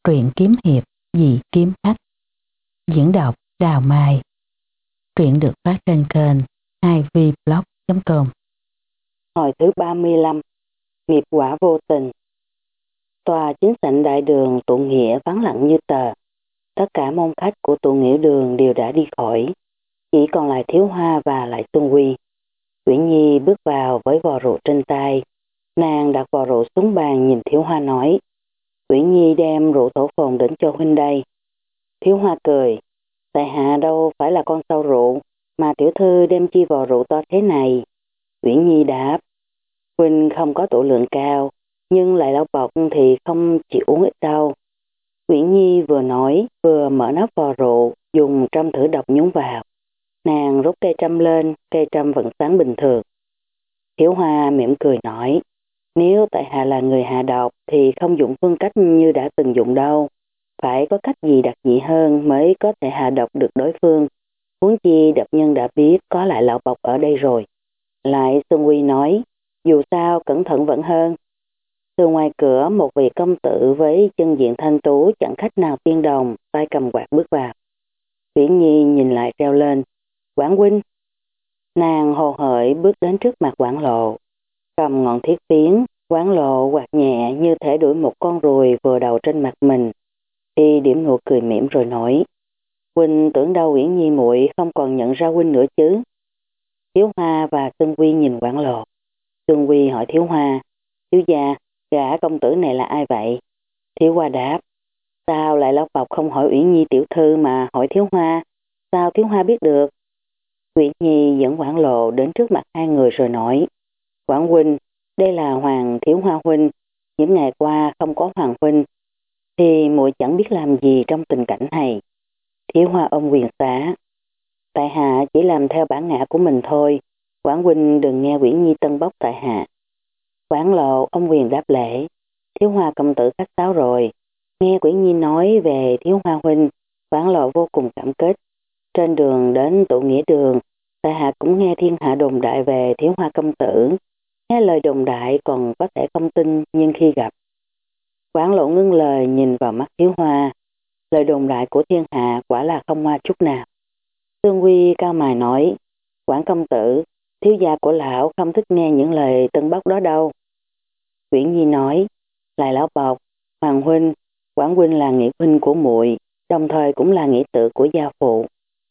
Truyện kiếm hiệp Dị Kiếm Khách. Diễn đọc Đào Mai. Truyện được phát trên kênh 2vblog.com. Hồi thứ 35. Nghiệp quả vô tình. Tòa chính sảnh đại đường tụ nghĩa vắng lặng như tờ. Tất cả môn khách của tụ nghĩa đường đều đã đi khỏi. Chỉ còn lại Thiếu Hoa và lại Xuân Quy. Uyển Nhi bước vào với vò rượu trên tay. Nàng đặt vò rượu xuống bàn nhìn Thiếu Hoa nói: Uyển Nhi đem rượu thổ phồn đến cho huynh đây. Thiếu Hoa cười: tại hạ đâu phải là con sâu rượu, mà tiểu thư đem chi vò rượu to thế này. Uyển Nhi đáp: huynh không có tụ lượng cao, nhưng lại lão bọc thì không chịu uống ít đâu. Uyển Nhi vừa nói vừa mở nắp vò rượu, dùng trâm thử độc nhúng vào. Nàng rút cây trâm lên, cây trâm vẫn sáng bình thường. Thiếu Hoa mỉm cười nói: nếu tại hạ là người hạ độc thì không dùng phương cách như đã từng dùng đâu. Phải có cách gì đặc dị hơn mới có thể hạ độc được đối phương. Huống chi độc nhân đã biết có lại lão bọc ở đây rồi. Lại Xuân Quy nói: dù sao cẩn thận vẫn hơn. Từ ngoài cửa một vị công tử với chân diện thanh tú chẳng khách nào tiên đồng, tay cầm quạt bước vào. Uyển Nhi nhìn lại reo lên: Quảng huynh. Nàng hồ hởi bước đến trước mặt Quảng Lộ, cầm ngọn thiết phiến. Quảng Lộ quạt nhẹ như thể đuổi một con ruồi vừa đầu trên mặt mình. Y điểm nụ cười mỉm rồi nói: huynh tưởng đâu Uyển Nhi muội không còn nhận ra huynh nữa chứ. Thiếu Hoa và Xuân Quy nhìn Quảng Lộ. Xuân Quy hỏi Thiếu Hoa: thiếu gia, gã công tử này là ai vậy? Thiếu Hoa đáp: sao lại lão bọc không hỏi Uyển Nhi tiểu thư mà hỏi Thiếu Hoa? Sao Thiếu Hoa biết được? Uyển Nhi dẫn Quảng Lộ đến trước mặt hai người rồi nói: Quảng huynh, đây là Hoàng Thiếu Hoa huynh. Những ngày qua không có Hoàng huynh thì muội chẳng biết làm gì trong tình cảnh này. Thiếu Hoa ôm quyền xá: tại hạ chỉ làm theo bản ngã của mình thôi, Quảng huynh đừng nghe Uyển Nhi tân bốc tại hạ. Quảng Lộ ông quyền đáp lễ: Thiếu Hoa công tử khách sáo rồi. Nghe Uyển Nhi nói về Thiếu Hoa huynh, Quảng Lộ vô cùng cảm kích. Trên đường đến tụ nghĩa đường, tại hạ cũng nghe thiên hạ đồn đại về Thiếu Hoa công tử. Nghe lời đồn đại còn có thể không tin, nhưng khi gặp. Quảng Lộ ngưng lời nhìn vào mắt Thiếu Hoa. Lời đồn đại của thiên hạ quả là không ngoa chút nào. Tương Quy cao mày nói: Quảng công tử, thiếu gia của lão không thích nghe những lời tân bốc đó đâu. Uyển Nhi nói: lại lão bọc, Hoàng huynh, Quảng huynh là nghĩa huynh của muội, đồng thời cũng là nghĩa tử của gia phụ.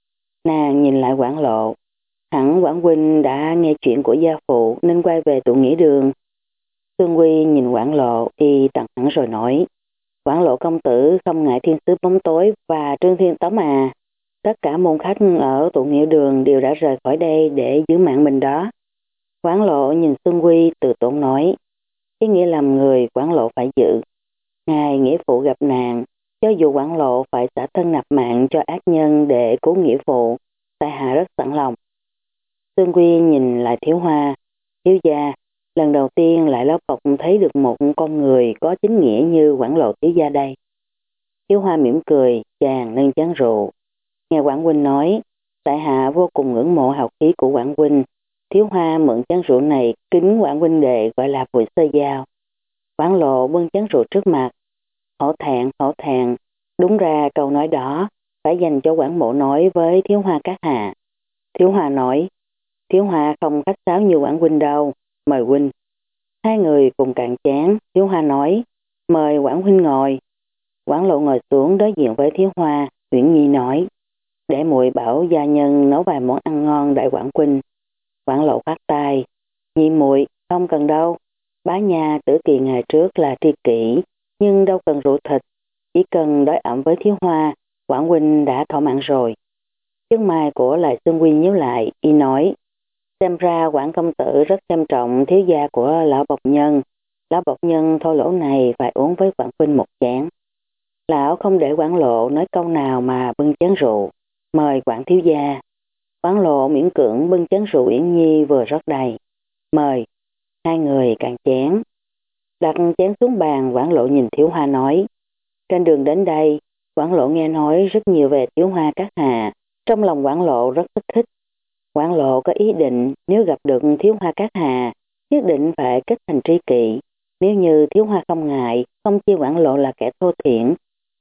Nàng nhìn lại Quảng Lộ: hẳn Quảng huynh đã nghe chuyện của gia phụ nên quay về tụ nghĩa đường. Tương Quy nhìn Quảng Lộ y tặng hẳn rồi nói: Quảng Lộ công tử không ngại thiên sứ bóng tối và Trương Thiên Tống à. Tất cả môn khách ở tụ nghĩa đường đều đã rời khỏi đây để giữ mạng mình đó. Quảng Lộ nhìn Xuân Quy từ tốn nói: cái nghĩa làm người Quảng Lộ phải giữ. Ngài nghĩa phụ gặp nạn, cho dù Quảng Lộ phải xả thân nạp mạng cho ác nhân để cứu nghĩa phụ, tại hạ rất sẵn lòng. Xuân Quy nhìn lại Thiếu Hoa: thiếu gia, lần đầu tiên lại lão bọc thấy được một con người có chính nghĩa như Quảng Lộ thiếu gia đây. Thiếu Hoa mỉm cười, chàng nâng chén rượu. Nghe Quảng huynh nói, tại hạ vô cùng ngưỡng mộ hào khí của Quảng huynh. Thiếu Hoa mượn chén rượu này kính Quảng huynh đệ gọi là buổi sơ giao. Quảng Lộ bưng chén rượu trước mặt: hổ thẹn, đúng ra câu nói đó phải dành cho Quảng mộ nói với Thiếu Hoa các hạ. Thiếu Hoa nói: Thiếu Hoa không khách sáo như Quảng huynh đâu, mời huynh. Hai người cùng cạn chén. Thiếu Hoa nói: mời Quảng huynh ngồi. Quảng Lộ ngồi xuống đối diện với Thiếu Hoa. Uyển Nhi nói: để muội bảo gia nhân nấu vài món ăn ngon đại Quảng huynh. Quảng Lộ khoát tay: Nhi muội không cần đâu. Bá nhà Tử Kỳ ngày trước là tri kỷ, nhưng đâu cần rượu thịt, chỉ cần đói ẩm với Thiếu Hoa, Quảng huynh đã thỏa mãn rồi. Chân mày của Lại Xuân Quy nhíu lại, y nói: xem ra Quảng công tử rất xem trọng thiếu gia của lão bộc nhân. Lão bộc nhân thô lỗ này phải uống với Quảng huynh một chén. Lão không để Quảng Lộ nói câu nào mà bưng chén rượu: mời Quảng thiếu gia. Quảng Lộ miễn cưỡng bưng chén rượu Uyển Nhi vừa rót đầy: mời. Hai người cạn chén. Đặt chén xuống bàn, Quảng Lộ nhìn Thiếu Hoa nói: trên đường đến đây, Quảng Lộ nghe nói rất nhiều về Thiếu Hoa các hạ. Trong lòng Quảng Lộ rất thích thích. Quảng Lộ có ý định nếu gặp được Thiếu Hoa các hạ, nhất định phải kết thành tri kỷ. Nếu như Thiếu Hoa không ngại, không chia Quảng Lộ là kẻ thô thiển,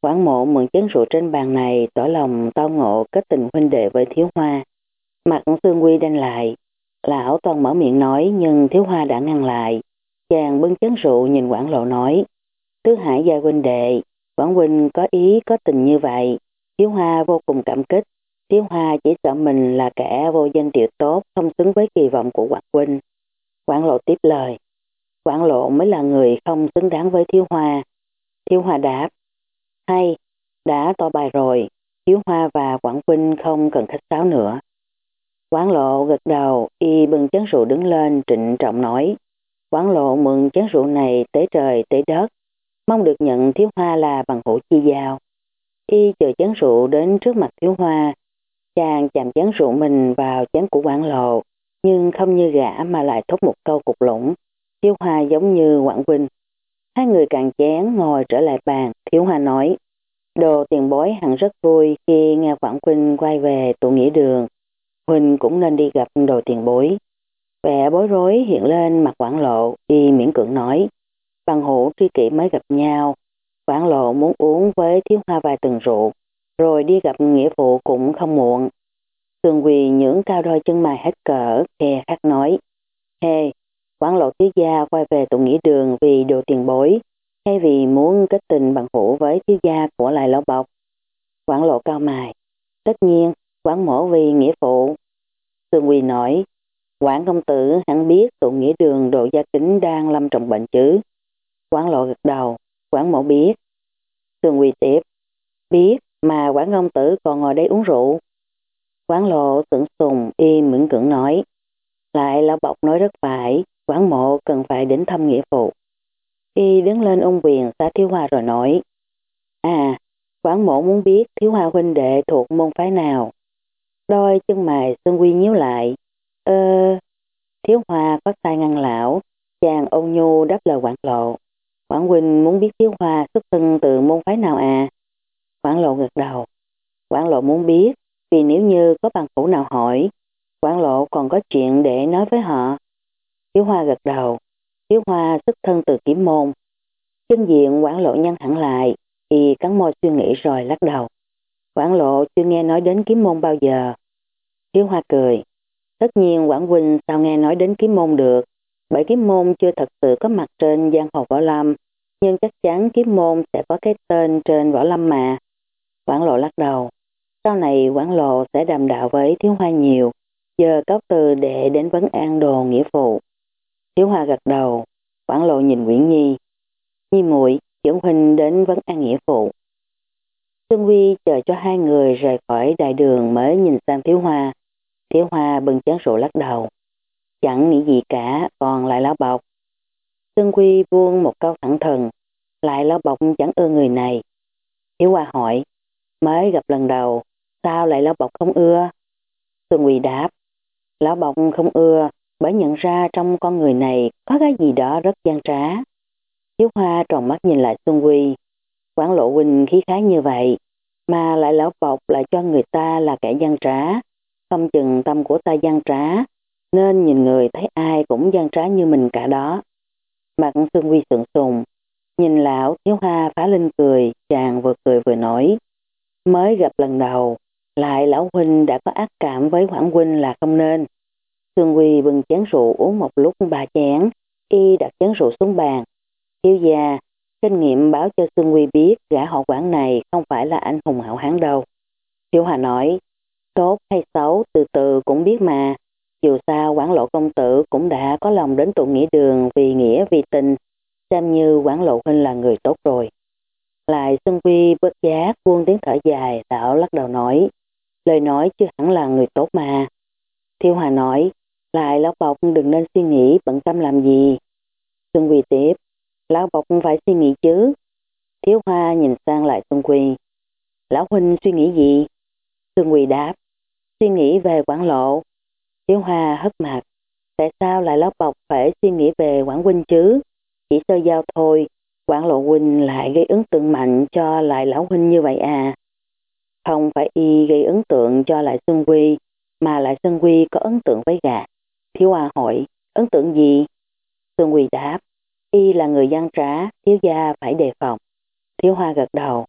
Quảng Mộ mượn chén rượu trên bàn này tỏ lòng tao ngộ kết tình huynh đệ với Thiếu Hoa. Mặt Sương Quy đanh lại, lão toàn mở miệng nói nhưng Thiếu Hoa đã ngăn lại. Chàng bưng chén rượu nhìn Quảng Lộ nói, Tứ Hải gia huynh đệ, Quảng huynh có ý có tình như vậy. Thiếu Hoa vô cùng cảm kích. Thiếu Hoa chỉ sợ mình là kẻ vô danh tiểu tốt, không xứng với kỳ vọng của Quảng huynh. Quảng Lộ tiếp lời, Quảng Lộ mới là người không xứng đáng với Thiếu Hoa. Thiếu Hoa đáp, hay, đã tỏ bài rồi, Thiếu Hoa và Quảng huynh không cần khách sáo nữa. Quảng Lộ gật đầu, y bưng chén rượu đứng lên trịnh trọng nói, Quảng Lộ mượn chén rượu này tế trời tế đất, mong được nhận Thiếu Hoa là bằng hữu chi giao. Y chờ chén rượu đến trước mặt Thiếu Hoa, chàng chạm chén rượu mình vào chén của Quảng Lộ, nhưng không như gã mà lại thốt một câu cục lũng. Thiếu Hoa giống như Quảng huynh. Hai người cạn chén ngồi trở lại bàn. Thiếu Hoa nói, Đồ tiền bối hẳn rất vui khi nghe Quảng huynh quay về tụ nghĩa đường. Huynh cũng nên đi gặp Đồ tiền bối. Vẻ bối rối hiện lên mặt Quảng Lộ, y miễn cưỡng nói, bằng hữu tri kỷ mới gặp nhau. Quảng Lộ muốn uống với Thiếu Hoa vài tuần rượu, rồi đi gặp nghĩa phụ cũng không muộn. Tường Quỳ nhưỡng cao đôi chân mày hết cỡ, khe khắc nói, Quảng Lộ thiếu gia quay về tụ nghĩa đường vì Đồ tiền bối, hay vì muốn kết tình bằng hữu với thiếu gia của Lại Lão Bộc? Quảng Lộ cao mày, tất nhiên, Quảng mổ vì nghĩa phụ. Tường Quỳ nói, Quảng công tử hẳn biết tụ nghĩa đường Đồ Gia Kính đang lâm trọng bệnh chứ? Quảng Lộ gật đầu, Quảng mổ biết. Tường Quỳ tiếp, biết mà Quảng công tử còn ngồi đây uống rượu. Quảng Lộ tưởng sùng im miễn cưỡng nói, Lại Lão Bộc nói rất phải, Quảng mộ cần phải đến thăm nghĩa phụ. Y đứng lên ung quyền xá Thiếu Hoa rồi nói, Quảng mộ muốn biết Thiếu Hoa huynh đệ thuộc môn phái nào. Đôi chân mày Sơn Quy nhíu lại, Thiếu Hoa có sai ngăn lão, chàng ôn nhu đáp lời Quảng Lộ. Quảng huynh muốn biết Thiếu Hoa xuất thân từ môn phái nào à? Quảng Lộ gật đầu. Quảng Lộ muốn biết, vì nếu như có bằng hữu nào hỏi, Quảng Lộ còn có chuyện để nói với họ. Thiếu Hoa gật đầu. Thiếu Hoa xuất thân từ Kiếm môn. Chân diện Quảng Lộ nhăn hẳn lại, y cắn môi suy nghĩ rồi lắc đầu. Quảng Lộ chưa nghe nói đến Kiếm môn bao giờ. Thiếu Hoa cười. Tất nhiên Quảng huynh sao nghe nói đến Kiếm môn được, bởi Kiếm môn chưa thật sự có mặt trên giang hồ võ lâm, nhưng chắc chắn Kiếm môn sẽ có cái tên trên võ lâm mà. Quảng Lộ lắc đầu. Sau này Quảng Lộ sẽ đàm đạo với Thiếu Hoa nhiều, giờ cáo từ để đến vấn an Đồ nghĩa phụ. Thiếu Hoa gật đầu. Quảng Lộ nhìn Nguyễn Nhi. Nhi muội dẫn huynh đến vấn an nghĩa phụ. Sương Huy chờ cho hai người rời khỏi đại đường mới nhìn sang Thiếu Hoa. Thiếu Hoa bưng chén rượu lắc đầu. Chẳng nghĩ gì cả, còn Lại Lão Bộc. Sương Huy buông một câu thẳng thừng. Lại Lão Bộc chẳng ưa người này. Thiếu Hoa hỏi, mới gặp lần đầu, sao Lại Lão Bộc không ưa? Sương Huy đáp, Lão Bộc không ưa bởi nhận ra trong con người này có cái gì đó rất gian trá. Thiếu Hoa tròn mắt nhìn lại Xuân Quy. Quảng Lộ huynh khí khái như vậy, mà lại Lão Bộc lại cho người ta là kẻ gian trá. Không chừng tâm của ta gian trá, nên nhìn người thấy ai cũng gian trá như mình cả đó. Mặt Xuân Quy sượng sùng, nhìn lão Thiếu Hoa phá lên cười, chàng vừa cười vừa nói. Mới gặp lần đầu, lại lão huynh đã có ác cảm với Quảng huynh là không nên. Xuân Quy bưng chén rượu uống một lúc 3 chén, y đặt chén rượu xuống bàn. Thiếu gia, kinh nghiệm báo cho Xuân Quy biết gã họ Quảng này không phải là anh hùng hảo hán đâu. Thiếu Hòa nói, tốt hay xấu từ từ cũng biết mà. Dù sao Quảng Lộ công tử cũng đã có lòng đến tụ nghĩa đường vì nghĩa vì tình, xem như Quảng Lộ huynh là người tốt rồi. Lại Xuân Quy bất giác buông tiếng thở dài, lão lắc đầu nói, lời nói chưa hẳn là người tốt mà. Thiếu Hòa nói, lại Lão Bộc đừng nên suy nghĩ bận tâm làm gì. Xuân Quy tiếp, Lão Bộc phải suy nghĩ chứ. Thiếu Hoa nhìn sang lại Xuân Quy. Lão huynh suy nghĩ gì? Xuân Quy đáp, suy nghĩ về Quảng Lộ. Thiếu Hoa hất mặt, tại sao lại Lão Bộc phải suy nghĩ về Quảng huynh chứ? Chỉ sơ giao thôi, Quảng Lộ huynh lại gây ấn tượng mạnh cho lại lão huynh như vậy à? Không phải y gây ấn tượng cho lại Xuân Quy, mà lại Xuân Quy có ấn tượng với gã. Thiếu Hoa hỏi, ấn tượng gì? Xuân Quy đáp, y là người gian trá, thiếu gia phải đề phòng. Thiếu Hoa gật đầu,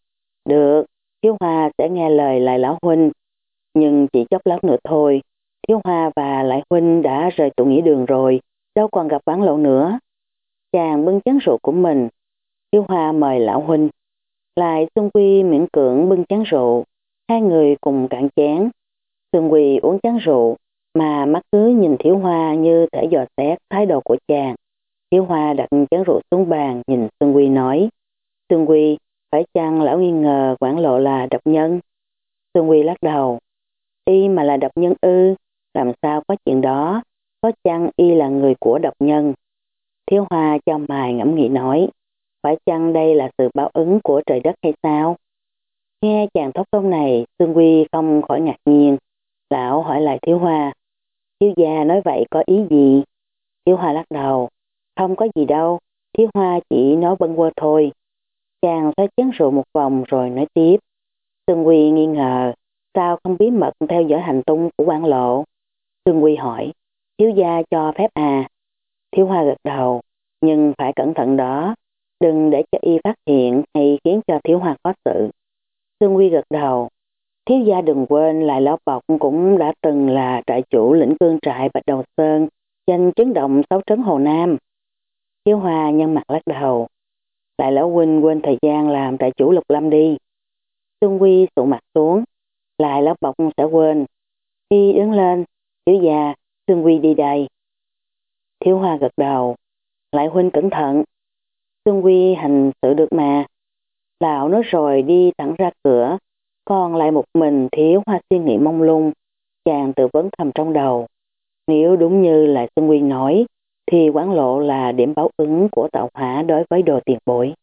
Được, Thiếu Hoa sẽ nghe lời Lại lão huynh, nhưng chỉ chốc lát nữa thôi. Thiếu Hoa và Lại huynh đã rời tụ nghĩa đường rồi, đâu còn gặp Vãn Lộ nữa. Chàng bưng chén rượu của mình. Thiếu Hoa mời lão huynh. Lại Xuân Quy miễn cưỡng bưng chén rượu. Hai người cùng cạn chén. Xuân Quy uống chén rượu, mà mắt cứ nhìn Thiếu Hoa như thể dò xét thái độ của chàng. Thiếu Hoa đặt chén rượu xuống bàn, nhìn Xuân Quy nói: Xuân Quy, phải chăng lão nghi ngờ Vãn Lộ là độc nhân? Xuân Quy lắc đầu: Y mà là độc nhân ư? Làm sao có chuyện đó? Có chăng Y là người của độc nhân? Thiếu Hoa chau mày ngẫm nghĩ nói: Phải chăng đây là sự báo ứng của trời đất hay sao? Nghe chàng thốt câu này, Xuân Quy không khỏi ngạc nhiên. Lão hỏi lại Thiếu Hoa: Thiếu gia nói vậy có ý gì? Thiếu Hoa lắc đầu: Không có gì đâu, Thiếu Hoa chỉ nói bâng quơ thôi. Chàng xoay chén rượu một vòng rồi nói tiếp: Xuân Quy nghi ngờ, sao không bí mật theo dõi hành tung của Vãn Lộ? Xuân Quy hỏi: Thiếu gia cho phép à? Thiếu Hoa gật đầu: Nhưng phải cẩn thận đó, đừng để cho Y phát hiện hay khiến cho Thiếu Hoa khó xử. Xuân Quy gật đầu: Thiếu gia đừng quên Lại Lão Bộc cũng đã từng là trại chủ lĩnh cương trại Bạch Đầu Sơn, danh chấn động 6 trấn Hồ Nam. Thiếu Hoa nhăn mặt lắc đầu: Lại lão huynh quên thời gian làm trại chủ Lục Lâm đi. Xuân Quy sụ mặt xuống: Lại lão Bộc sẽ quên. Y đứng lên: Thiếu gia, Xuân Quy đi đây. Thiếu Hoa gật đầu: Lại huynh cẩn thận. Xuân Quy hành sự được mà. Lão nói rồi đi thẳng ra cửa, còn lại một mình Thiếu Hoa suy nghĩ mông lung. Chàng tự vấn thầm trong đầu: Nếu đúng như là Xuân Quy nói, thì Vãn Lộ là điểm báo ứng của tạo hóa đối với Đồ tiền bối.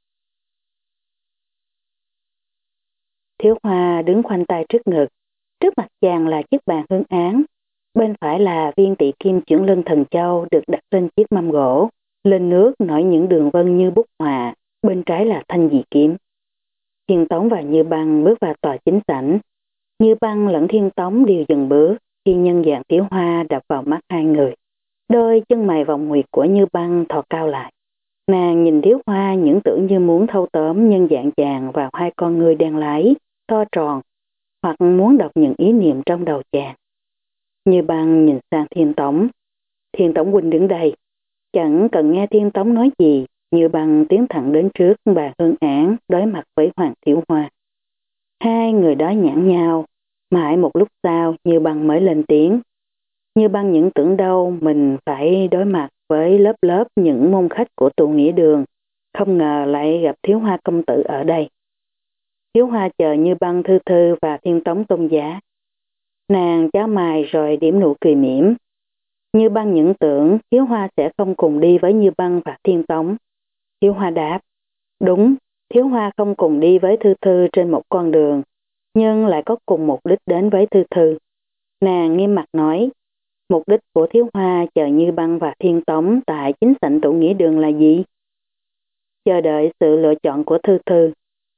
Thiếu Hoa đứng khoanh tay trước ngực, trước mặt chàng là chiếc bàn hương án, bên phải là viên tỵ kim chuyển lưng thần châu được đặt trên chiếc mâm gỗ, lên nước nổi những đường vân như bút họa, bên trái là thanh dị kiếm. Thiên Tống và Như Băng bước vào tòa chính sảnh. Như Băng lẫn Thiên Tống đều dừng bước khi nhân dạng Thiếu Hoa đập vào mắt hai người. Đôi chân mày vòng nguyệt của Như Băng thò cao lại. Nàng nhìn Thiếu Hoa những tưởng như muốn thâu tóm nhân dạng chàng vào hai con ngươi đen láy, to tròn, hoặc muốn đọc những ý niệm trong đầu chàng. Như Băng nhìn sang Thiên Tống. Thiên Tống huynh đứng đây. Chẳng cần nghe Thiên Tống nói gì, Như Băng tiến thẳng đến trước bàn hương án đối mặt với Hoàng Thiếu Hoa. Hai người đó nhãn nhau, mãi một lúc sau Như Băng mới lên tiếng. Như Băng những tưởng đâu mình phải đối mặt với lớp lớp những môn khách của tụ nghĩa đường, không ngờ lại gặp Thiếu Hoa công tử ở đây. Thiếu Hoa chờ Như Băng thư thư và Thiên Tống tôn giá. Nàng cháo mày rồi điểm nụ cười mỉm. Như Băng những tưởng Thiếu Hoa sẽ không cùng đi với Như Băng và Thiên Tống. Thiếu Hoa đáp: Đúng, Thiếu Hoa không cùng đi với Thư Thư trên một con đường, nhưng lại có cùng mục đích đến với Thư Thư. Nàng nghiêm mặt nói: Mục đích của Thiếu Hoa chờ Như Băng và Thiên Tống tại chính sảnh tụ nghĩa đường là gì? Chờ đợi sự lựa chọn của Thư Thư.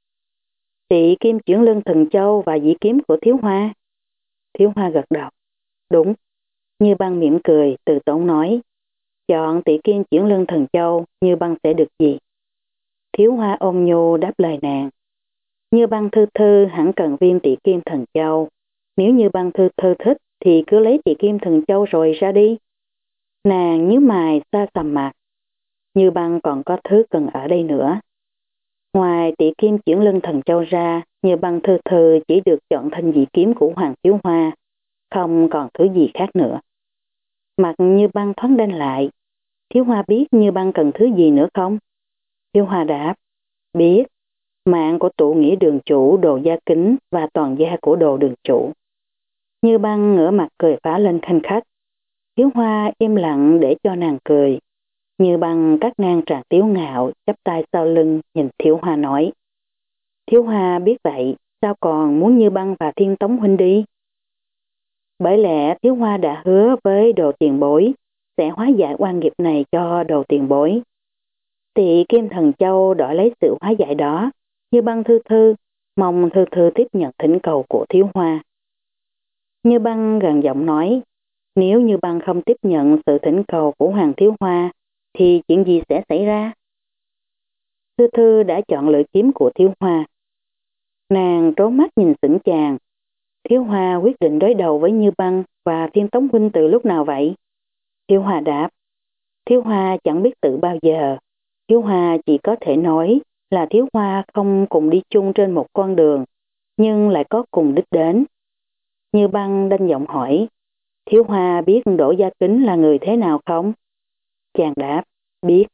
Tỵ kim chuyển lưng thần châu và dĩ kiếm của Thiếu Hoa. Thiếu Hoa gật đầu: Đúng. Như Băng mỉm cười, từ tốn nói: Chọn tỵ kim chuyển lưng thần châu, Như Băng sẽ được gì? Thiếu Hoa ôm nhu đáp lời nàng: Như Băng thư thư hẳn cần viên tỵ kim thần châu. Nếu Như Băng thư thư thích thì cứ lấy tỵ kim thần châu rồi ra đi. Nàng nhíu mày xa sầm mặt. Như Băng còn có thứ cần ở đây nữa. Ngoài tỵ kim chuyển lưng thần châu ra, Như Băng thư thư chỉ được chọn thanh dị kiếm của Hoàng Thiếu Hoa, không còn thứ gì khác nữa. Mặt Như Băng thoáng đanh lại. Thiếu Hoa biết Như Băng cần thứ gì nữa không? Thiếu Hoa đáp: Biết. Mạng của tụ nghĩa đường chủ Đồ Gia Kính và toàn gia của Đồ đường chủ. Như Băng ngửa mặt cười phá lên khanh khách. Thiếu Hoa im lặng để cho nàng cười. Như Băng cắt ngang tràng tiếu ngạo, chắp tay sau lưng nhìn Thiếu Hoa nói: Thiếu Hoa biết vậy, sao còn muốn Như Băng và Thiên Tống huynh đi? Bởi lẽ Thiếu Hoa đã hứa với Đồ tiền bối sẽ hóa giải oan nghiệp này cho Đồ tiền bối. Tỵ kim thần châu đổi lấy sự hóa giải đó. Như Băng thư thư mong thư thư tiếp nhận thỉnh cầu của Thiếu Hoa. Như Băng gần giọng nói: Nếu Như Băng không tiếp nhận sự thỉnh cầu của Hoàng Thiếu Hoa thì chuyện gì sẽ xảy ra? Thư thư đã chọn lựa kiếm của Thiếu Hoa. Nàng trố mắt nhìn sững chàng. Thiếu Hoa quyết định đối đầu với Như Băng và Thiên Tống huynh từ lúc nào vậy? Thiếu Hoa đáp. Thiếu Hoa chẳng biết tự bao giờ. Thiếu Hoa chỉ có thể nói là Thiếu Hoa không cùng đi chung trên một con đường, nhưng lại có cùng đích đến. Như Băng đanh giọng hỏi, Thiếu Hoa biết Đỗ Gia Kính là người thế nào không? Chàng đáp, biết.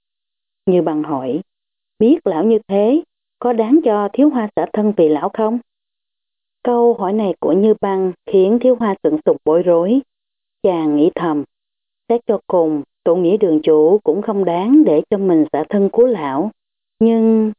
Như Băng hỏi, biết lão như thế, có đáng cho Thiếu Hoa xả thân vì lão không? Câu hỏi này của Như Băng khiến Thiếu Hoa sững sục bối rối. Chàng nghĩ thầm, xét cho cùng, tội nghĩa đường chủ cũng không đáng để cho mình xả thân của lão. Nhưng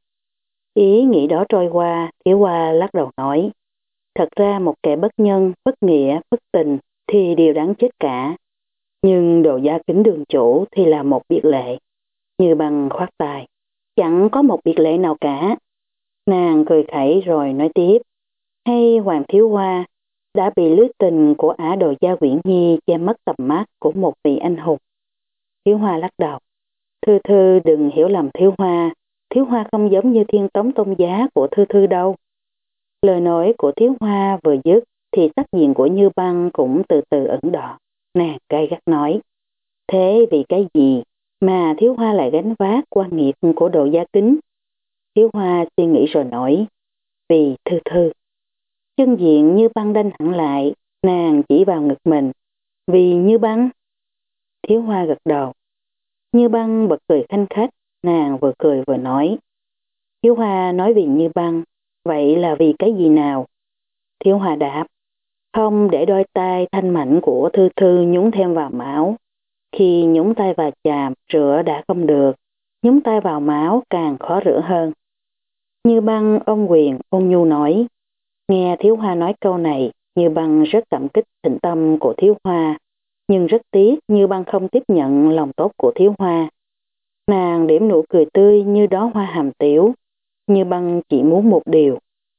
ý nghĩ đó trôi qua, Thiếu Hoa lắc đầu nói, thật ra một kẻ bất nhân, bất nghĩa, bất tình thì đều đáng chết cả. Nhưng Đồ Gia Kính đường chủ thì là một biệt lệ. Như Băng khoát tay, chẳng có một biệt lệ nào cả. Nàng cười khẩy rồi nói tiếp, hay Hoàng Thiếu Hoa đã bị lưới tình của ả Đồ Gia Uyển Nhi che mất tầm mắt của một vị anh hùng. Thiếu Hoa lắc đầu, Thư Thư đừng hiểu lầm Thiếu Hoa, Thiếu Hoa không giống như Thiên Tống tôn giá của Thư Thư đâu. Lời nói của Thiếu Hoa vừa dứt thì sắc diện của Như Băng cũng từ từ ửng đỏ. Nàng gay gắt nói, thế vì cái gì mà Thiếu Hoa lại gánh vác quan nghiệp của Đồ Gia Kính? Thiếu Hoa suy nghĩ rồi nói, vì Thư Thư. Chân diện Như Băng đanh hẳn lại, nàng chỉ vào ngực mình, vì Như Băng. Thiếu Hoa gật đầu. Như Băng bật cười khanh khách, nàng vừa cười vừa nói. Thiếu Hoa nói vì Như Băng, vậy là vì cái gì nào? Thiếu Hoa đáp, không để đôi tay thanh mảnh của Thư Thư nhúng thêm vào máu. Khi nhúng tay vào chàm, rửa đã không được, nhúng tay vào máu càng khó rửa hơn. Như Băng ôm quyền ôn nhu nói. Nghe Thiếu Hoa nói câu này, Như Băng rất cảm kích thịnh tâm của Thiếu Hoa, nhưng rất tiếc Như Băng không tiếp nhận lòng tốt của Thiếu Hoa. Nàng điểm nụ cười tươi như đó hoa hàm tiểu. Như Băng chỉ muốn một điều.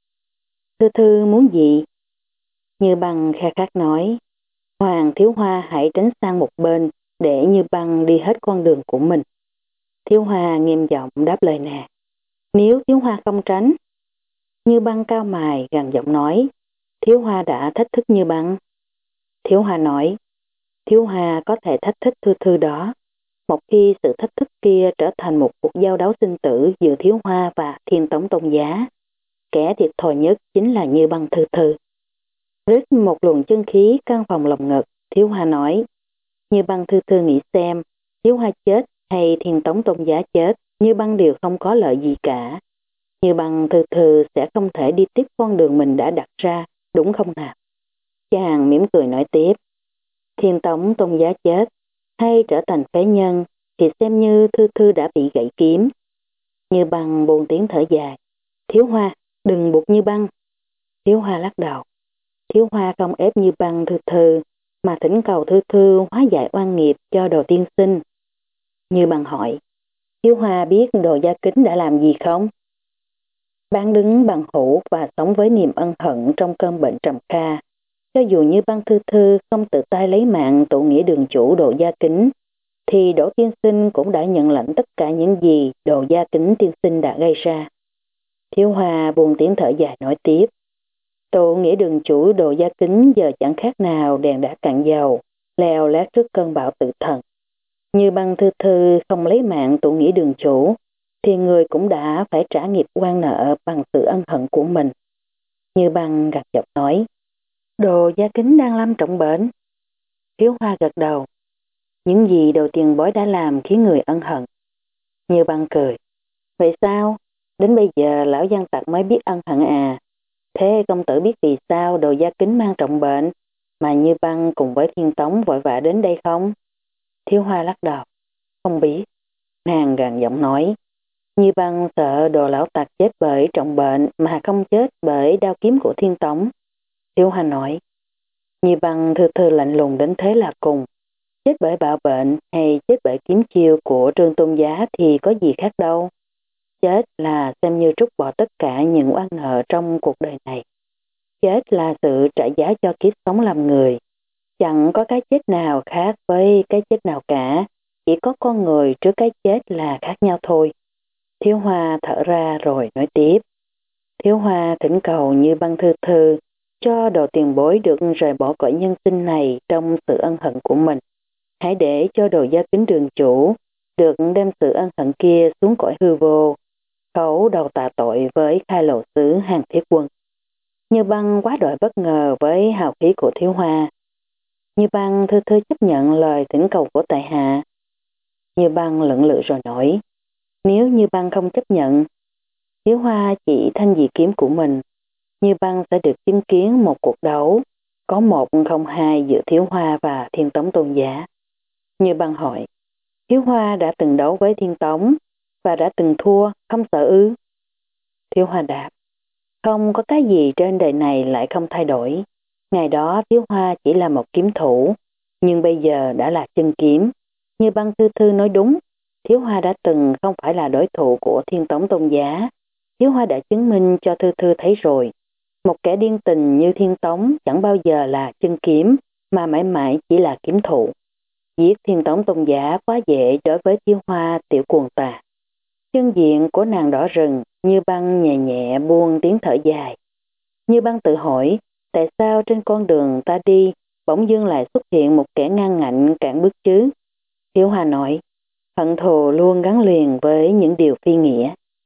Thư Thư muốn gì? Như Băng khe khát nói. Hoàng Thiếu Hoa hãy tránh sang một bên để Như Băng đi hết con đường của mình. Thiếu Hoa nghiêm giọng đáp lời nàng. Nếu Thiếu Hoa không tránh. Như Băng cao mày gằn giọng nói. Thiếu Hoa đã thách thức Như Băng. Thiếu Hoa nói. Thiếu Hoa có thể thách thức Thư Thư đó. Một khi sự thách thức kia trở thành một cuộc giao đấu sinh tử giữa Thiếu Hoa và Thiên Tống tôn giá, kẻ thiệt thòi nhất chính là Như Băng Thư Thư. Rít một luồng chân khí căn phòng lồng ngực, Thiếu Hoa nói, Như Băng Thư Thư nghĩ xem, Thiếu Hoa chết hay Thiên Tống tôn giá chết, Như Băng đều không có lợi gì cả. Như Băng Thư Thư sẽ không thể đi tiếp con đường mình đã đặt ra, đúng không nào? Chàng mỉm cười nói tiếp, Thiên Tống tôn giá chết hay trở thành phế nhân thì xem như Thư Thư đã bị gãy kiếm. Như Băng buồn tiếng thở dài. Thiếu Hoa, đừng buộc Như Băng. Thiếu Hoa lắc đầu. Thiếu Hoa không ép Như Băng Thư Thư, mà thỉnh cầu Thư Thư hóa giải oan nghiệp cho Đồ tiên sinh. Như Băng hỏi, Thiếu Hoa biết Đồ Gia Kính đã làm gì không? Bán đứng bằng hữu và sống với niềm ân hận trong cơn bệnh trầm kha. Cho dù Như Băng Thư Thư không tự tay lấy mạng tụ nghĩa đường chủ Đồ Gia Kính, thì Đỗ tiên sinh cũng đã nhận lãnh tất cả những gì Đồ Gia Kính tiên sinh đã gây ra. Thiếu Hoa buồn tiếng thở dài nói tiếp. Tụ nghĩa đường chủ Đồ Gia Kính giờ chẳng khác nào đèn đã cạn dầu, leo lét trước cơn bão tự thần. Như Băng Thư Thư không lấy mạng tụ nghĩa đường chủ, thì người cũng đã phải trả nghiệp oan nợ bằng sự ân hận của mình. Như Băng gật giọng nói, Đồ Gia Kính đang lâm trọng bệnh. Thiếu Hoa gật đầu. Những gì Đồ tiền bối đã làm khiến người ân hận. Như Băng cười. Vậy sao? Đến bây giờ lão gian tặc mới biết ân hận à? Thế công tử biết vì sao Đồ Gia Kính mang trọng bệnh mà Như Băng cùng với Thiên Tống vội vã đến đây không? Thiếu Hoa lắc đầu. Không biết. Nàng gằn giọng nói. Như Băng sợ Đồ lão tặc chết bởi trọng bệnh mà không chết bởi đao kiếm của Thiên Tống. Thiếu Hoa nói. Như Băng Thư Thư lạnh lùng đến thế là cùng. Chết bởi bạo bệnh hay chết bởi kiếm chiêu của Trương Tôn Giá thì có gì khác đâu. Chết là xem như trút bỏ tất cả những oan nợ trong cuộc đời này. Chết là sự trả giá cho kiếp sống làm người. Chẳng có cái chết nào khác với cái chết nào cả. Chỉ có con người trước cái chết là khác nhau thôi. Thiếu Hoa thở ra rồi nói tiếp. Thiếu Hoa thỉnh cầu Như Băng thư thư cho đồ tiền bối được rời bỏ cõi nhân sinh này trong sự ân hận của mình. Hãy để cho đồ gia kính đường chủ được đem sự ân hận kia xuống cõi hư vô, khấu đầu tạ tội với Khai Lộ Sứ Hàng Thiết Quân. Như Băng quá đỗi bất ngờ với hào khí của Thiếu Hoa. Như Băng thư thư chấp nhận lời thỉnh cầu của tại hạ. Như Băng lưỡng lự rồi nói, nếu Như Băng không chấp nhận, Thiếu Hoa chỉ thanh dị kiếm của mình, Như Băng sẽ được chứng kiến một cuộc đấu có 1-0-2 giữa Thiếu Hoa và Thiên Tống Tôn Giả. Như Băng hỏi, Thiếu Hoa đã từng đấu với Thiên Tống và đã từng thua, không sợ ư? Thiếu Hoa đáp, không có cái gì trên đời này lại không thay đổi. Ngày đó Thiếu Hoa chỉ là một kiếm thủ, nhưng bây giờ đã là chân kiếm. Như Băng thư thư nói đúng, Thiếu Hoa đã từng không phải là đối thủ của Thiên Tống Tôn Giả. Thiếu Hoa đã chứng minh cho thư thư thấy rồi. Một kẻ điên tình như Thiên Tống chẳng bao giờ là chân kiếm, mà mãi mãi chỉ là kiếm thủ. Giết Thiên Tống Tôn Giả quá dễ đối với Thiếu Hoa tiểu cuồng tà. Chân diện của nàng đỏ rừng, Như Băng nhẹ nhẹ buông tiếng thở dài. Như Băng tự hỏi, tại sao trên con đường ta đi, bỗng dưng lại xuất hiện một kẻ ngang ngạnh cản bước chứ? Thiếu Hoa nói, hận thù luôn gắn liền với những điều phi nghĩa.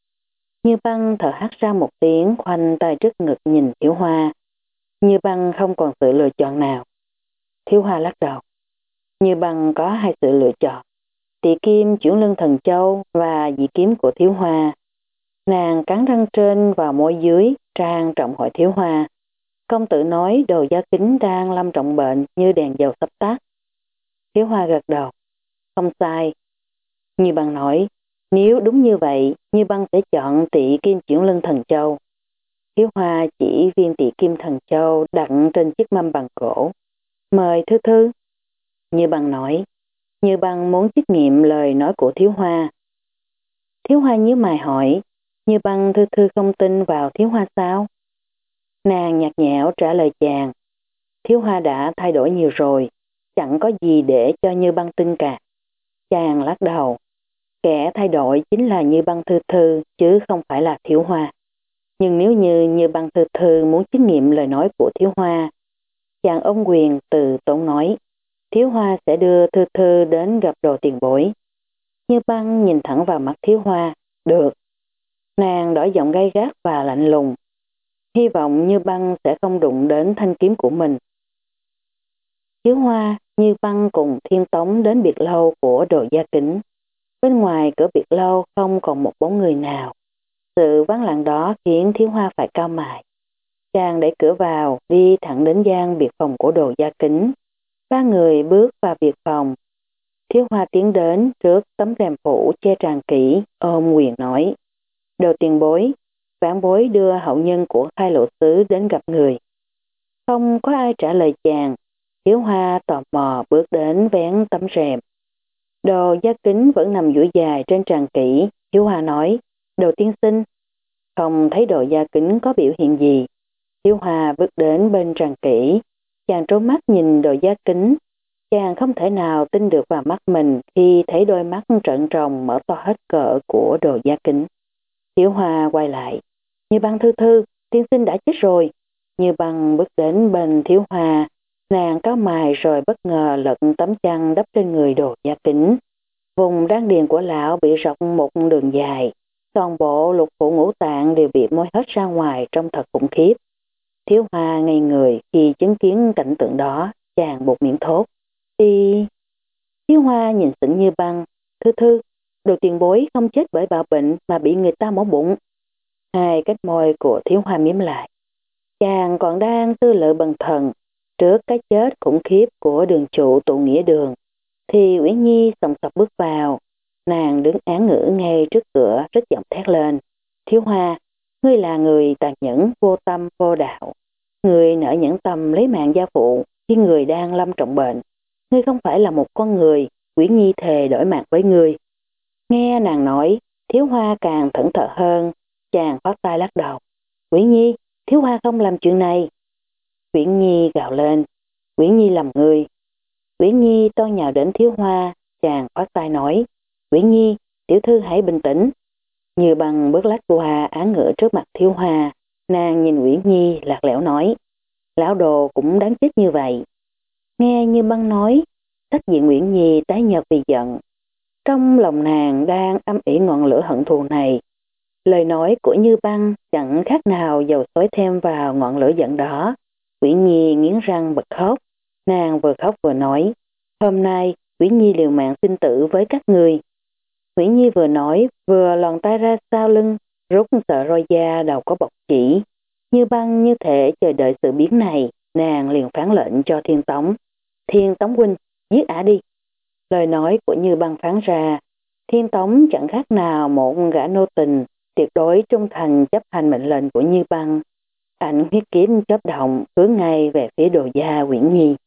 Như Băng thở hắt ra một tiếng, khoanh tay trước ngực nhìn Thiếu Hoa. Như Băng không còn sự lựa chọn nào. Thiếu Hoa lắc đầu. Như Băng có 2 sự lựa chọn. Tỳ kim chuyển lưng thần châu và dị kiếm của Thiếu Hoa. Nàng cắn răng trên và môi dưới, trang trọng hỏi Thiếu Hoa. Công tử nói đồ gia kính đang lâm trọng bệnh như đèn dầu sắp tắt. Thiếu Hoa gật đầu. Không sai. Như Băng nói, nếu đúng như vậy, Như Băng sẽ chọn tỵ kim chuyển lưng thần châu. Thiếu Hoa chỉ viên tỵ kim thần châu đặt trên chiếc mâm bằng gỗ. Mời thư thư. Như Băng nói, Như Băng muốn xét nghiệm lời nói của Thiếu Hoa. Thiếu Hoa nhíu mày hỏi, Như Băng thư thư không tin vào Thiếu Hoa sao? Nàng nhạt nhẽo trả lời chàng, Thiếu Hoa đã thay đổi nhiều rồi, chẳng có gì để cho Như Băng tin cả. Chàng lắc đầu, kẻ thay đổi chính là Như Băng thư thư chứ không phải là Thiếu Hoa. Nhưng nếu Như Băng thư thư muốn chứng nghiệm lời nói của Thiếu Hoa, chàng ôm quyền từ tốn nói, Thiếu Hoa sẽ đưa thư thư đến gặp đồ tiền bối. Như Băng nhìn thẳng vào mắt Thiếu Hoa, được. Nàng đổi giọng gay gắt và lạnh lùng, hy vọng Như Băng sẽ không đụng đến thanh kiếm của mình. Thiếu Hoa, Như Băng cùng Thiên Tống đến biệt lâu của Đồ Gia Kính. Bên ngoài cửa biệt lâu không còn một bóng người nào. Sự vắng lặng đó khiến Thiếu Hoa phải cau mày. Chàng đẩy cửa vào, đi thẳng đến gian biệt phòng của Đồ Gia Kính. 3 người bước vào biệt phòng. Thiếu Hoa tiến đến trước tấm rèm phủ che tràn kỹ, ôm quyền nói. Đồ tiền bối, vãn bối đưa hậu nhân của Khai Lộ Sứ đến gặp người. Không có ai trả lời chàng. Thiếu Hoa tò mò bước đến vén tấm rèm. Đồ Gia Kính vẫn nằm duỗi dài trên tràn kỹ. Thiếu Hoa nói, Đồ tiên sinh. Không thấy Đồ Gia Kính có biểu hiện gì. Thiếu Hoa bước đến bên tràn kỹ. Chàng trố mắt nhìn Đồ Gia Kính. Chàng không thể nào tin được vào mắt mình khi thấy đôi mắt trợn tròn mở to hết cỡ của Đồ Gia Kính. Thiếu Hoa quay lại. Như Băng thư thư, tiên sinh đã chết rồi. Như Băng bước đến bên Thiếu Hoa. Nàng cau mày rồi bất ngờ lật tấm chăn đắp trên người Đồ Gia Kính. Vùng đan điền của lão bị rọc một đường dài. Toàn bộ lục phủ ngũ tạng đều bị moi hết ra ngoài trông thật khủng khiếp. Thiếu Hoa ngây người khi chứng kiến cảnh tượng đó, chàng buột miệng thốt. Thiếu Hoa nhìn sững Như Băng. Thư thư, Đồ tiền bối không chết bởi bạo bệnh mà bị người ta mổ bụng. 2 cách môi của Thiếu Hoa mím lại. Chàng còn đang tư lự bần thần trước cái chết khủng khiếp của đường trụ tụ nghĩa đường. Thì Uyển Nhi sòng sọc bước vào. Nàng đứng án ngữ ngay trước cửa rất giọng thét lên. Thiếu Hoa, ngươi là người tàn nhẫn, vô tâm, vô đạo. Ngươi nỡ nhẫn tâm lấy mạng gia phụ khi người đang lâm trọng bệnh. Ngươi không phải là một con người, Uyển Nhi thề đổi mạng với ngươi. Nghe nàng nói, Thiếu Hoa càng thẫn thờ hơn. Chàng khoát tay lắc đầu. Uyển Nhi, Thiếu Hoa không làm chuyện này. Uyển Nhi gào lên. Uyển Nhi làm người. Uyển Nhi toan nhào đến Thiếu Hoa. Chàng khoát tay nói. Uyển Nhi, tiểu thư hãy bình tĩnh. Như Băng bước lách qua án ngựa trước mặt Thiếu Hoa. Nàng nhìn Uyển Nhi lạc lẽo nói, lão đồ cũng đáng chết như vậy. Nghe Như Băng nói, sắc diện Uyển Nhi tái nhợt vì giận. Trong lòng nàng đang âm ỉ ngọn lửa hận thù này. Lời nói của Như Băng chẳng khác nào dầu xối thêm vào ngọn lửa giận đó. Uyển Nhi nghiến răng bật khóc. Nàng vừa khóc vừa nói, hôm nay Uyển Nhi liều mạng sinh tử với các người. Uyển Nhi vừa nói vừa lòn tay ra sau lưng, rút sợi roi da đầu có bọc chỉ. Như Băng như thể chờ đợi sự biến này, nàng liền phán lệnh cho Thiên Tống. Thiên Tống huynh, giết ả đi. Lời nói của Như Băng phán ra, Thiên Tống chẳng khác nào một gã nô tình, tuyệt đối trung thành chấp hành mệnh lệnh của Như Băng. Ảnh huyết kiếm chớp động hướng ngay về phía Đồ gia Uyển Nhi.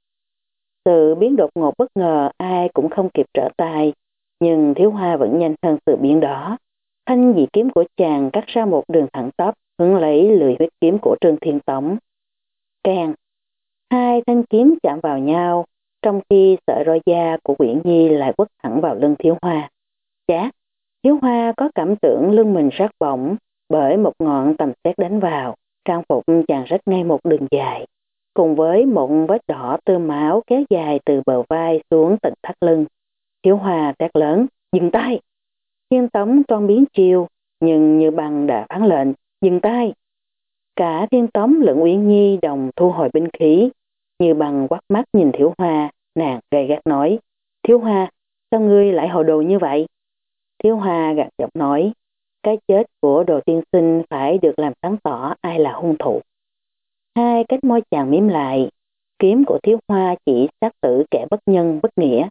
Sự biến đột ngột bất ngờ ai cũng không kịp trở tay, nhưng Thiếu Hoa vẫn nhanh hơn sự biến đó. Thanh dị kiếm của chàng cắt ra một đường thẳng tắp hướng lấy lưỡi huyết kiếm của Trương Thiên Tống. Keng, hai thanh kiếm chạm vào nhau, trong khi sợi roi da của Uyển Nhi lại quất thẳng vào lưng Thiếu Hoa. Chát, Thiếu Hoa có cảm tưởng lưng mình rát bỏng bởi một ngọn tầm sét đánh vào, trang phục chàng rách ngay một đường dài, cùng với một vết đỏ tơ máu kéo dài từ bờ vai xuống tận thắt lưng. Thiếu Hoa thét lớn, dừng tay. Thiên Tống toan biến chiêu, nhưng Như Băng đã phán lệnh, dừng tay. Cả Thiên Tống lẫn Uyển Nhi đồng thu hồi binh khí. Như Băng quát mắt nhìn Thiếu Hoa, nàng gay gắt nói, Thiếu Hoa, sao ngươi lại hồ đồ như vậy? Thiếu Hoa gạt giọng nói, cái chết của Đồ tiên sinh phải được làm sáng tỏ ai là hung thủ. Hai cánh môi chàng mím lại, kiếm của Thiếu Hoa chỉ sát tử kẻ bất nhân bất nghĩa.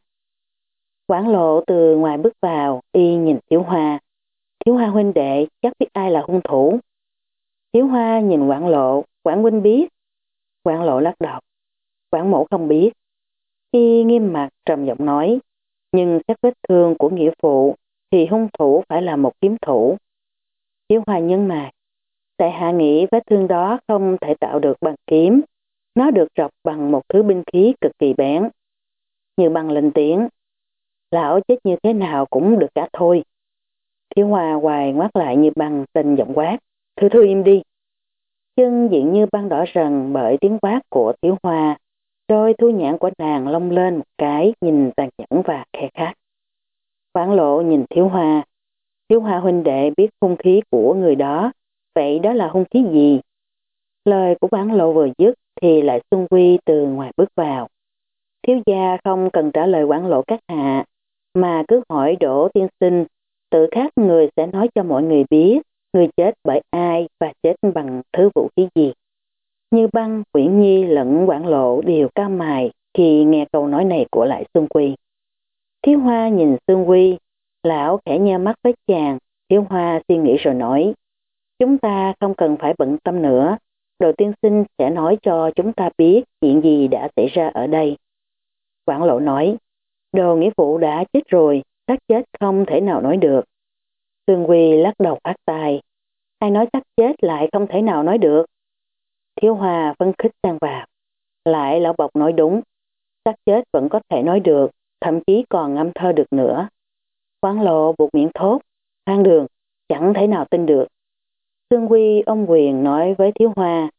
Quảng Lộ từ ngoài bước vào, y nhìn Thiếu Hoa. Thiếu Hoa huynh đệ chắc biết ai là hung thủ. Thiếu Hoa nhìn Quảng Lộ, Quảng huynh biết. Quảng Lộ lắc đầu, Quảng mổ không biết. Y nghiêm mặt trầm giọng nói, nhưng xét vết thương của nghĩa phụ thì hung thủ phải là một kiếm thủ. Thiếu Hoa nhấn mày, tại hạ nghĩ vết thương đó không thể tạo được bằng kiếm, nó được rọc bằng một thứ binh khí cực kỳ bén. Như Băng lên tiếng, lão chết như thế nào cũng được cả thôi. Thiếu Hoa hoài ngoát lại Như Băng tên giọng quát, thư im đi. Chân diện Như Băng đỏ rần bởi tiếng quát của Thiếu Hoa, đôi thu nhãn của nàng long lên một cái nhìn tàn nhẫn và khe khát. Quảng Lộ nhìn Thiếu Hoa huynh đệ biết hung khí của người đó, vậy đó là hung khí gì? Lời của Quảng Lộ vừa dứt thì lại Xuân Quy từ ngoài bước vào. Thiếu gia không cần trả lời Quảng Lộ các hạ, mà cứ hỏi Đỗ tiên sinh, tự khác người sẽ nói cho mọi người biết người chết bởi ai và chết bằng thứ vũ khí gì. Như Băng, Uyển Nhi lẫn Quảng Lộ đều cao mày khi nghe câu nói này của lại Xuân Quy. Thiếu Hoa nhìn Xuân Quy, lão khẽ nhe mắt với chàng. Thiếu Hoa suy nghĩ rồi nói, chúng ta không cần phải bận tâm nữa, Đồ tiên sinh sẽ nói cho chúng ta biết chuyện gì đã xảy ra ở đây. Quảng Lộ nói, Đồ nghĩa phụ đã chết rồi, xác chết không thể nào nói được. Xuân Quy lắc đầu phát tài, ai nói xác chết lại không thể nào nói được? Thiếu Hoa phấn khích sang vào, lại lão Bộc nói đúng, xác chết vẫn có thể nói được, thậm chí còn ngâm thơ được nữa. Quảng Lộ buộc miệng thốt, hoang đường, chẳng thể nào tin được. Xuân Quy ông quyền nói với Thiếu Hoa,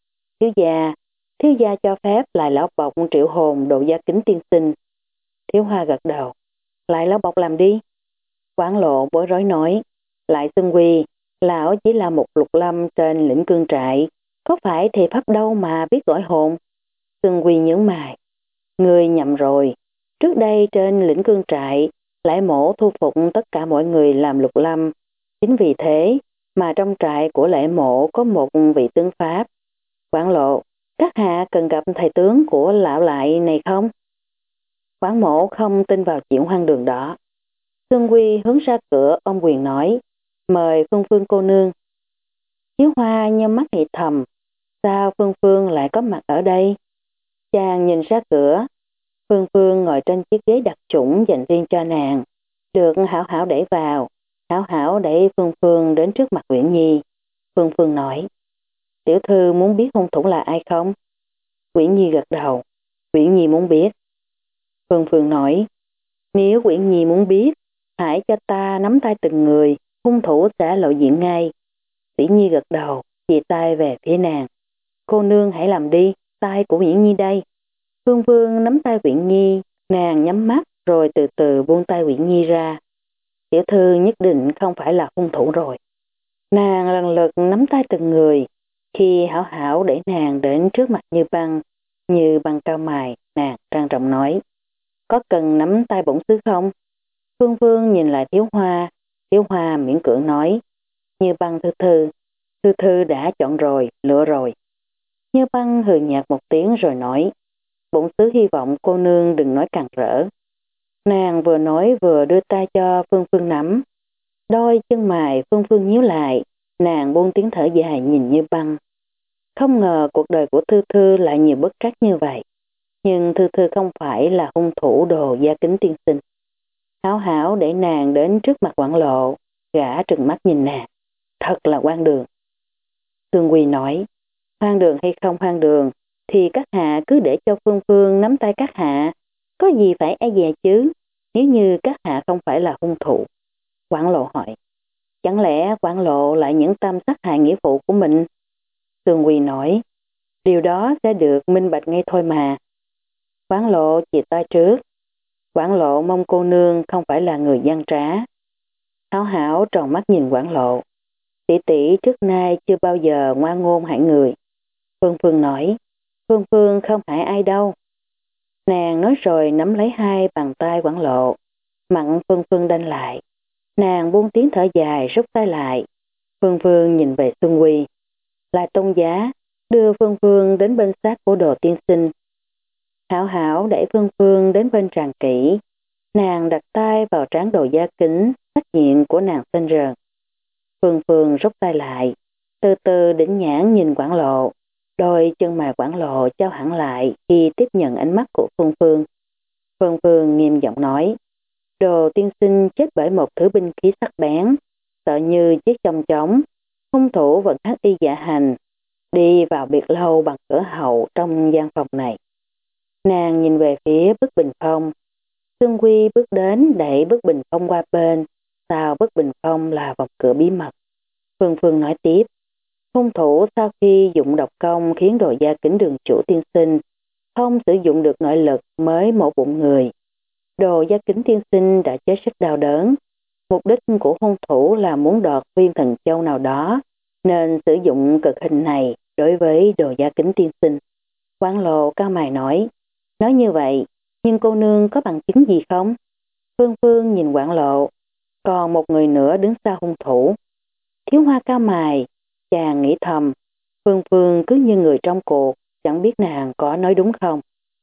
thiếu gia cho phép lại lão Bộc triệu hồn Độ Gia Kính tiên sinh. Thiếu Hoa gật đầu, lại lão Bộc làm đi. Quảng Lộ bối rối nói, lại Xuân Quy, lão chỉ là một lục lâm trên lĩnh cương trại, có phải thầy pháp đâu mà biết gọi hồn? Xuân Quy nhướng mày, người nhầm rồi, trước đây trên lĩnh cương trại, Lại Mổ thu phục tất cả mọi người làm lục lâm, chính vì thế mà trong trại của Lại Mổ có một vị tướng Pháp. Quảng Lộ, các hạ cần gặp thầy tướng của lão Lại này không? Quảng Mổ không tin vào chuyện hoang đường đó. Xuân Quy hướng ra cửa, ông quyền nói, mời Phương Phương cô nương. Hiếu Hoa nhắm mắt nghĩ thầm, sao Phương Phương lại có mặt ở đây? Chàng nhìn ra cửa, Phương Phương ngồi trên chiếc ghế đặc chủng dành riêng cho nàng, được Hảo Hảo đẩy vào. Hảo Hảo đẩy Phương Phương đến trước mặt Uyển Nhi. Phương Phương nói, tiểu thư muốn biết hung thủ là ai không? Uyển Nhi gật đầu, Uyển Nhi muốn biết. Phương Phương nói, nếu Uyển Nhi muốn biết, hãy cho ta nắm tay từng người, hung thủ sẽ lộ diện ngay. Uyển Nhi gật đầu, chì tay về phía nàng. Cô nương hãy làm đi, tay của Uyển Nhi đây. Phương Phương nắm tay Uyển Nhi, nàng nhắm mắt rồi từ từ buông tay Uyển Nhi ra. Tiểu thư nhất định không phải là hung thủ rồi. Nàng lần lượt nắm tay từng người. Khi Hảo Hảo đẩy nàng đến trước mặt Như Băng cau mày, nàng trang trọng nói. Có cần nắm tay bổn sứ không? Phương Phương nhìn lại Thiếu Hoa miễn cưỡng nói. Như Băng thư thư đã chọn rồi, lựa rồi. Như Băng hừ nhạt một tiếng rồi nói. Bổn sứ hy vọng cô nương đừng nói càn rỡ. Nàng vừa nói vừa đưa tay cho Phương Phương nắm. Đôi chân mày Phương Phương nhíu lại, nàng buông tiếng thở dài nhìn Như Băng. Không ngờ cuộc đời của Thư Thư lại nhiều bất trắc như vậy. Nhưng Thư Thư không phải là hung thủ đồ gia kính tiên sinh. Hảo Hảo để nàng đến trước mặt Quảng Lộ, gã trừng mắt nhìn nàng. Thật là hoang đường. Tương Quy nói, hoang đường hay không hoang đường, thì các hạ cứ để cho Phương Phương nắm tay các hạ. Có gì phải e dè chứ, nếu như các hạ không phải là hung thủ. Quảng Lộ hỏi, chẳng lẽ Quảng Lộ lại nhẫn tâm sát hại nghĩa phụ của mình? Tương Quy nói, điều đó sẽ được minh bạch ngay thôi mà. Quảng Lộ chìa tay trước. Quảng Lộ mong cô nương không phải là người gian trá. Hảo Hảo tròn mắt nhìn Quảng Lộ. Tỷ tỷ trước nay chưa bao giờ ngoan ngôn hại người. Phương Phương nói, Phương Phương không hại ai đâu. Nàng nói rồi nắm lấy hai bàn tay Quảng Lộ. Mặn Phương Phương đanh lại. Nàng buông tiếng thở dài rút tay lại. Phương Phương nhìn về Xuân Quy. Là Tôn Giá đưa Phương Phương đến bên xác của Đồ tiên sinh. Hảo Hảo đẩy Phương Phương đến bên Tràng Kỷ. Nàng đặt tay vào trán Đồ Gia Kính, sắc diện của nàng xanh rờn. Phương Phương rút tay lại, từ từ đỉnh nhãn nhìn Quảng Lộ. Đôi chân mày Quảng Lộ trao hẳn lại khi tiếp nhận ánh mắt của Phương Phương. Phương Phương nghiêm giọng nói, Đồ tiên sinh chết bởi một thứ binh khí sắc bén, tựa như chiếc chong chóng. Hung thủ vẫn hắc y dạ hành, đi vào biệt lâu bằng cửa hậu trong gian phòng này. Nàng nhìn về phía bức bình phong. Sương Quy bước đến đẩy bức bình phong qua bên, sau bức bình phong là vòng cửa bí mật. Phương Phương nói tiếp, hung thủ sau khi dụng độc công khiến Đồ Gia Kính đường chủ tiên sinh không sử dụng được nội lực mới mổ bụng người. Đồ Gia Kính tiên sinh đã chết rất đau đớn. Mục đích của hung thủ là muốn đoạt viên thần châu nào đó, nên sử dụng cực hình này đối với Đồ Gia Kính tiên sinh. Quảng Lộ cao mày nói như vậy, nhưng cô nương có bằng chứng gì không? Phương Phương nhìn Quảng Lộ, còn một người nữa đứng sau hung thủ. Thiếu Hoa cao mày, chàng nghĩ thầm, Phương Phương cứ như người trong cuộc, chẳng biết nàng có nói đúng không.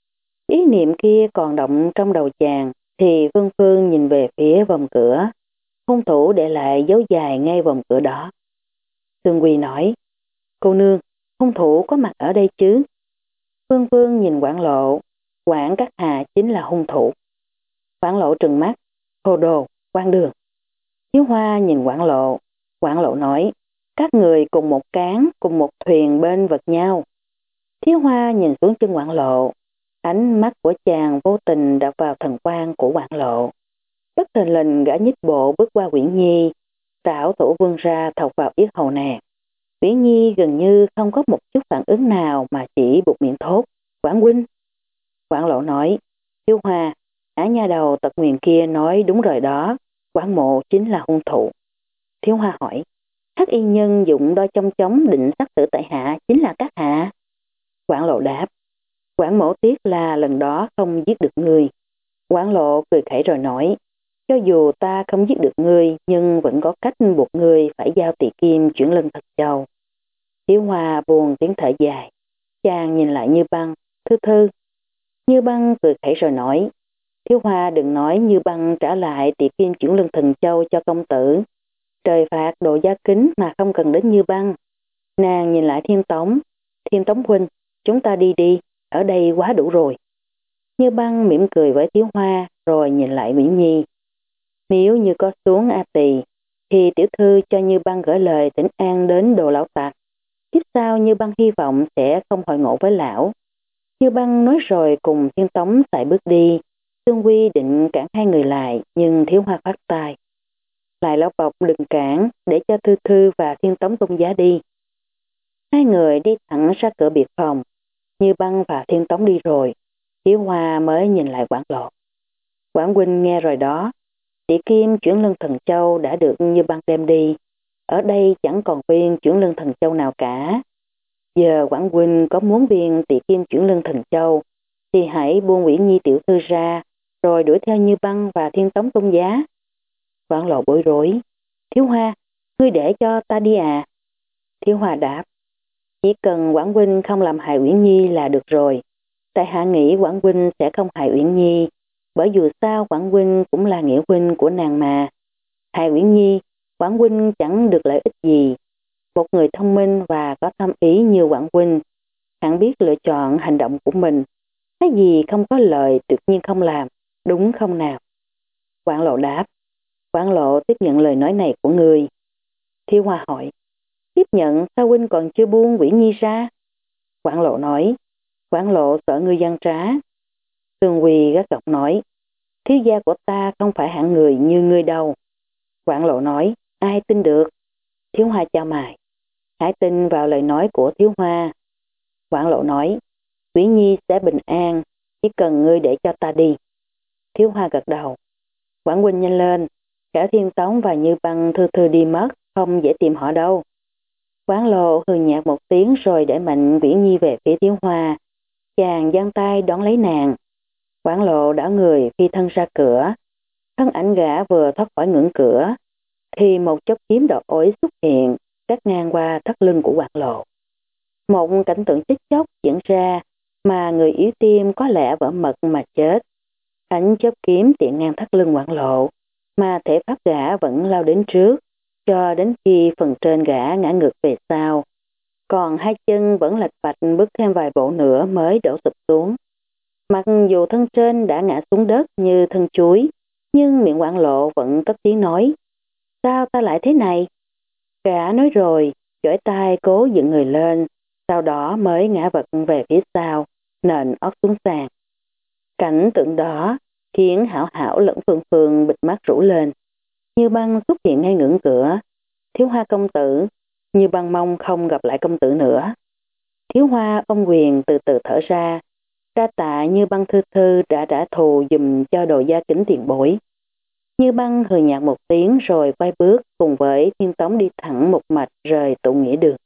Ý niệm kia còn động trong đầu chàng, thì Phương Phương nhìn về phía vòng cửa. Hung thủ để lại dấu dài ngay vòng cửa đó. Sương Quy nói, cô nương, hung thủ có mặt ở đây chứ? Phương Phương nhìn Quảng Lộ, Quảng Các Hà chính là hung thủ. Quảng Lộ trừng mắt, hồ đồ, quan đường. Thiếu Hoa nhìn Quảng Lộ nói, các người cùng một cán, cùng một thuyền bên vật nhau. Thiếu Hoa nhìn xuống chân Quảng Lộ, ánh mắt của chàng vô tình đập vào thần quan của Quảng Lộ. Bất thình lình gã nhích bộ bước qua Uyển Nhi, trảo thủ vươn ra thọc vào yết hầu nàng. Uyển Nhi gần như không có một chút phản ứng nào mà chỉ buộc miệng thốt, Quảng huynh. Quảng Lộ nói, Thiếu Hoa, ả nha đầu tật nguyền kia nói đúng rồi đó, Quảng Mộ chính là hung thủ. Thiếu Hoa hỏi, hắc y nhân dụng đôi chong chóng định sát tử tại hạ chính là các hạ. Quảng Lộ đáp, Quảng Mộ tiếc là lần đó không giết được ngươi. Quảng Lộ cười khẩy rồi nói, cho dù ta không giết được ngươi, nhưng vẫn có cách buộc ngươi phải giao tỷ kim chuyển lân thật châu. Thiếu Hoa buồn tiếng thở dài, chàng nhìn lại Như Băng, thư thư. Như Băng cười khẩy rồi nói, Thiếu Hoa đừng nói Như Băng trả lại tỷ kim chuyển lân thần châu cho công tử. Trời phạt Đồ Gia Kính mà không cần đến Như Băng. Nàng nhìn lại Thiên Tống huynh, chúng ta đi đi, ở đây quá đủ rồi. Như Băng mỉm cười với Thiếu Hoa rồi nhìn lại Uyển Nhi. Nếu như có xuống A Tỳ, thì tiểu thư cho Như Băng gửi lời thỉnh an đến Đồ lão tặc. Tiếp sau Như Băng hy vọng sẽ không hội ngộ với lão. Như Băng nói rồi cùng Thiên Tống sải bước đi. Tương Quy định cản hai người lại, nhưng Thiếu Hoa khoát tay. Lại Lão Bộc đừng cản, để cho Thư Thư và Thiên Tống Tôn Giá đi. Hai người đi thẳng ra cửa biệt phòng. Như Băng và Thiên Tống đi rồi, Thiếu Hoa mới nhìn lại Quảng Lộ. Quảng huynh nghe rồi đó, Tỷ Kim chuyển lưng Thần Châu đã được Như Băng đem đi. Ở đây chẳng còn viên chuyển lưng Thần Châu nào cả. Giờ Quảng huynh có muốn viên Tỷ Kim chuyển lưng Thần Châu thì hãy buông Uyển Nhi tiểu thư ra, rồi đuổi theo Như Băng và Thiên Tống Tôn Giá. Quảng Lộ bối rối. Thiếu Hoa, ngươi để cho ta đi à? Thiếu Hoa đáp. Chỉ cần Quảng huynh không làm hại Uyển Nhi là được rồi. Tại hạ nghĩ Quảng huynh sẽ không hại Uyển Nhi, bởi dù sao Quảng huynh cũng là nghĩa huynh của nàng mà. Hại Uyển Nhi, Quảng huynh chẳng được lợi ích gì. Một người thông minh và có thâm ý như Quảng huynh, hẳn biết lựa chọn hành động của mình. Cái gì không có lợi tuyệt nhiên không làm, đúng không nào? Quảng Lộ đáp. Quảng Lộ tiếp nhận lời nói này của người. Thiếu Hoa hỏi. Tiếp nhận sao huynh còn chưa buông Uyển Nhi ra? Quảng Lộ nói. Quảng Lộ sợ ngươi gian trá. Tương Quỳ gắt gỏng nói. Thiếu gia của ta không phải hạng người như ngươi đâu. Quảng Lộ nói. Ai tin được? Thiếu Hoa chau mày. Hãy tin vào lời nói của Thiếu Hoa. Quảng Lộ nói. Uyển Nhi sẽ bình an, chỉ cần ngươi để cho ta đi. Thiếu Hoa gật đầu. Quảng huynh nhanh lên, cả Thiên Tống và Như Băng thư thư đi mất, không dễ tìm họ đâu. Quảng Lộ hừ nhạt một tiếng rồi để mạnh Uyển Nhi về phía Thiếu Hoa. Chàng giang tay đón lấy nàng. Quảng Lộ đảo người phi thân ra cửa. Thân ảnh gã vừa thoát khỏi ngưỡng cửa, thì một chốc kiếm đỏ ối xuất hiện, cắt ngang qua thắt lưng của Quảng Lộ. Một cảnh tượng chết chóc diễn ra, mà người yếu tim có lẽ vỡ mật mà chết. Ánh chớp kiếm tiện ngang thắt lưng Quảng Lộ, mà thể pháp gã vẫn lao đến trước, cho đến khi phần trên gã ngã ngược về sau. Còn hai chân vẫn lạch bạch bước thêm vài bộ nữa mới đổ sụp xuống. Mặc dù thân trên đã ngã xuống đất như thân chuối, nhưng miệng Quảng Lộ vẫn cất tiếng nói. Sao ta lại thế này? Gã nói rồi, chổi tay cố dựng người lên, sau đó mới ngã vật về phía sau, nện ót xuống sàn. Cảnh tượng đó khiến Hảo Hảo lẫn Phương Phương bịt mắt rũ lên. Như Băng xuất hiện ngay ngưỡng cửa. Thiếu Hoa công tử, Như Băng mong không gặp lại công tử nữa. Thiếu Hoa ôm quyền từ từ thở ra. Đa tạ Như Băng thư thư đã trả thù dùm cho Đồ Gia Kính tiền bối. Như Băng hừ nhạt một tiếng rồi quay bước cùng với Thiên Tống đi thẳng một mạch rời tụ nghĩa đường.